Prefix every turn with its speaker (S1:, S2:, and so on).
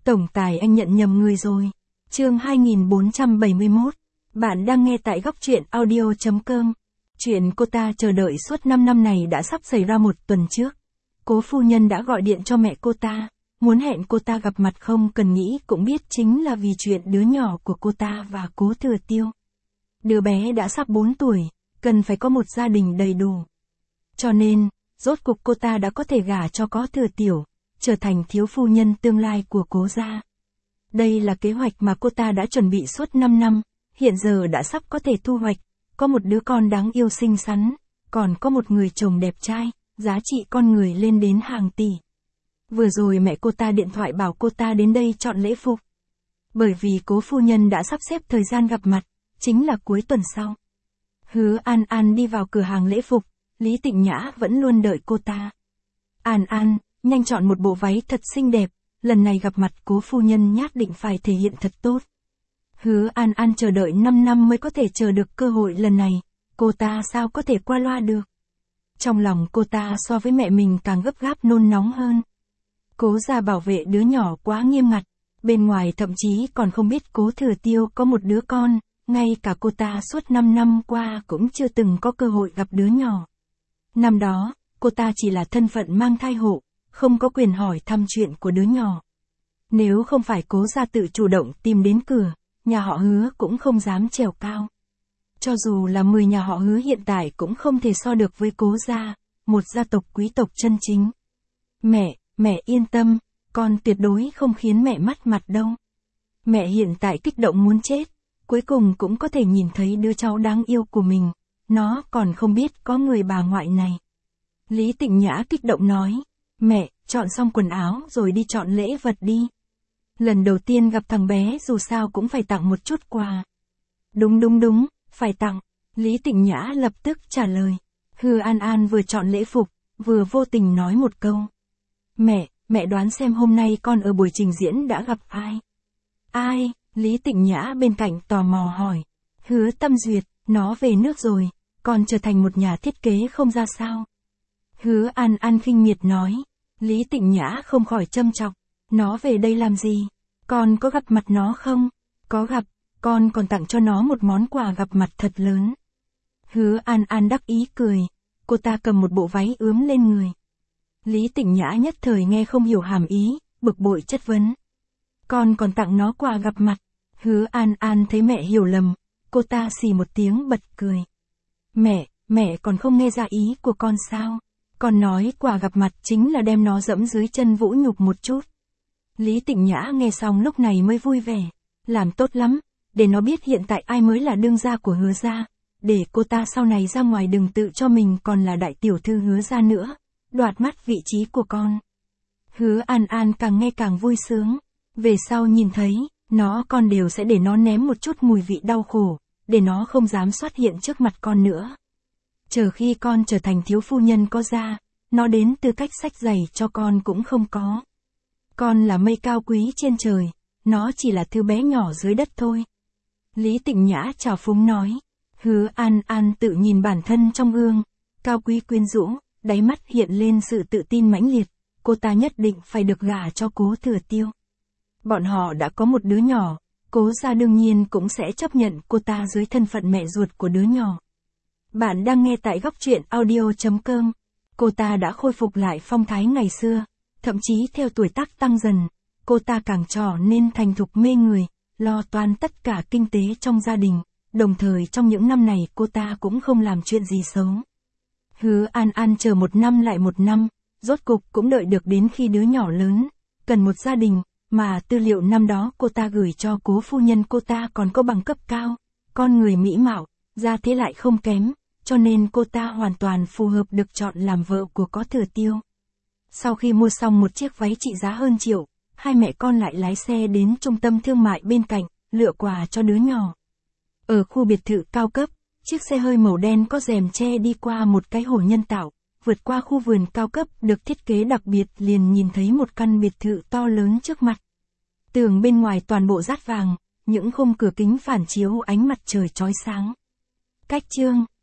S1: Tổng tài anh nhận nhầm người rồi. Chương 2471. Bạn đang nghe tại góc truyện audio.com. Chuyện cô ta chờ đợi suốt 5 năm này đã sắp xảy ra một tuần trước. Cố phu nhân đã gọi điện cho mẹ cô ta, muốn hẹn cô ta gặp mặt không cần nghĩ cũng biết chính là vì chuyện đứa nhỏ của cô ta và Cố Thừa Tiêu. Đứa bé đã sắp 4 tuổi, cần phải có một gia đình đầy đủ. Cho nên, rốt cục cô ta đã có thể gả cho Cố Thừa Tiểu, trở thành thiếu phu nhân tương lai của Cố gia. Đây là kế hoạch mà cô ta đã chuẩn bị suốt 5 năm, hiện giờ đã sắp có thể thu hoạch, có một đứa con đáng yêu xinh xắn, còn có một người chồng đẹp trai, giá trị con người lên đến hàng tỷ. Vừa rồi mẹ cô ta điện thoại bảo cô ta đến đây chọn lễ phục. Bởi vì Cố phu nhân đã sắp xếp thời gian gặp mặt, chính là cuối tuần sau. Hứa An An đi vào cửa hàng lễ phục, Lý Tịnh Nhã vẫn luôn đợi cô ta. An An, nhanh chọn một bộ váy thật xinh đẹp, lần này gặp mặt Cố phu nhân nhất định phải thể hiện thật tốt. Hứa An An chờ đợi 5 năm mới có thể chờ được cơ hội lần này, cô ta sao có thể qua loa được. Trong lòng cô ta so với mẹ mình càng gấp gáp nôn nóng hơn. Cố gia bảo vệ đứa nhỏ quá nghiêm ngặt, bên ngoài thậm chí còn không biết Cố Thừa Tiêu có một đứa con, ngay cả cô ta suốt 5 năm qua cũng chưa từng có cơ hội gặp đứa nhỏ. Năm đó, cô ta chỉ là thân phận mang thai hộ, không có quyền hỏi thăm chuyện của đứa nhỏ. Nếu không phải Cố gia tự chủ động tìm đến cửa, nhà họ Hứa cũng không dám trèo cao. Cho dù là 10 nhà họ Hứa hiện tại cũng không thể so được với Cố gia, một gia tộc quý tộc chân chính. Mẹ yên tâm, con tuyệt đối không khiến mẹ mất mặt đâu. Mẹ hiện tại kích động muốn chết, cuối cùng cũng có thể nhìn thấy đứa cháu đáng yêu của mình, nó còn không biết có người bà ngoại này. Lý Tịnh Nhã kích động nói, mẹ, chọn xong quần áo rồi đi chọn lễ vật đi. Lần đầu tiên gặp thằng bé dù sao cũng phải tặng một chút quà. Đúng, phải tặng. Lý Tịnh Nhã lập tức trả lời. Hứa An An vừa chọn lễ phục, vừa vô tình nói một câu. Mẹ đoán xem hôm nay con ở buổi trình diễn đã gặp ai? Ai? Lý Tịnh Nhã bên cạnh tò mò hỏi. Hứa Tâm Duyệt, nó về nước rồi, con trở thành một nhà thiết kế không ra sao? Hứa An An khinh miệt nói. Lý Tịnh Nhã không khỏi châm chọc. Nó về đây làm gì? Con có gặp mặt nó không? Có gặp, con còn tặng cho nó một món quà gặp mặt thật lớn. Hứa An An đắc ý cười, cô ta cầm một bộ váy ướm lên người. Lý Tịnh Nhã nhất thời nghe không hiểu hàm ý, bực bội chất vấn. Con còn tặng nó quà gặp mặt. Hứa An An thấy mẹ hiểu lầm, cô ta xì một tiếng bật cười. Mẹ còn không nghe ra ý của con sao? Con nói quà gặp mặt chính là đem nó dẫm dưới chân vũ nhục một chút. Lý Tịnh Nhã nghe xong lúc này mới vui vẻ. Làm tốt lắm, để nó biết hiện tại ai mới là đương gia của Hứa gia, để cô ta sau này ra ngoài đừng tự cho mình còn là đại tiểu thư Hứa gia nữa, đoạt mất vị trí của con. Hứa An An càng nghe càng vui sướng, về sau nhìn thấy, con đều sẽ để nó ném một chút mùi vị đau khổ, để nó không dám xuất hiện trước mặt con nữa. Chờ khi con trở thành thiếu phu nhân có gia, nó đến tư cách xách giày cho con cũng không có. Con là mây cao quý trên trời, nó chỉ là thứ bé nhỏ dưới đất thôi. Lý Tịnh Nhã trào phúng nói. Hứa An An tự nhìn bản thân trong gương, cao quý quyến rũ, đáy mắt hiện lên sự tự tin mãnh liệt, cô ta nhất định phải được gả cho Cố Thừa Tiêu. Bọn họ đã có một đứa nhỏ, Cố gia đương nhiên cũng sẽ chấp nhận cô ta dưới thân phận mẹ ruột của đứa nhỏ. Bạn đang nghe tại góc truyện audio.com. Cô ta đã khôi phục lại phong thái ngày xưa, thậm chí theo tuổi tác tăng dần, cô ta càng trở nên thành thục mê người, lo toan tất cả kinh tế trong gia đình, đồng thời trong những năm này cô ta cũng không làm chuyện gì xấu. Hứa An An chờ 1 năm lại 1 năm, rốt cục cũng đợi được đến khi đứa nhỏ lớn, cần một gia đình, mà tư liệu năm đó cô ta gửi cho Cố phu nhân cô ta còn có bằng cấp cao, con người mỹ mạo, gia thế lại không kém, cho nên cô ta hoàn toàn phù hợp được chọn làm vợ của Cố Thừa Tiêu. Sau khi mua xong một chiếc váy trị giá hơn triệu, hai mẹ con lại lái xe đến trung tâm thương mại bên cạnh, lựa quà cho đứa nhỏ. Ở khu biệt thự cao cấp, chiếc xe hơi màu đen có rèm che đi qua một cái hồ nhân tạo, vượt qua khu vườn cao cấp được thiết kế đặc biệt liền nhìn thấy một căn biệt thự to lớn trước mặt. Tường bên ngoài toàn bộ dát vàng, những khung cửa kính phản chiếu ánh mặt trời chói sáng. Cách chương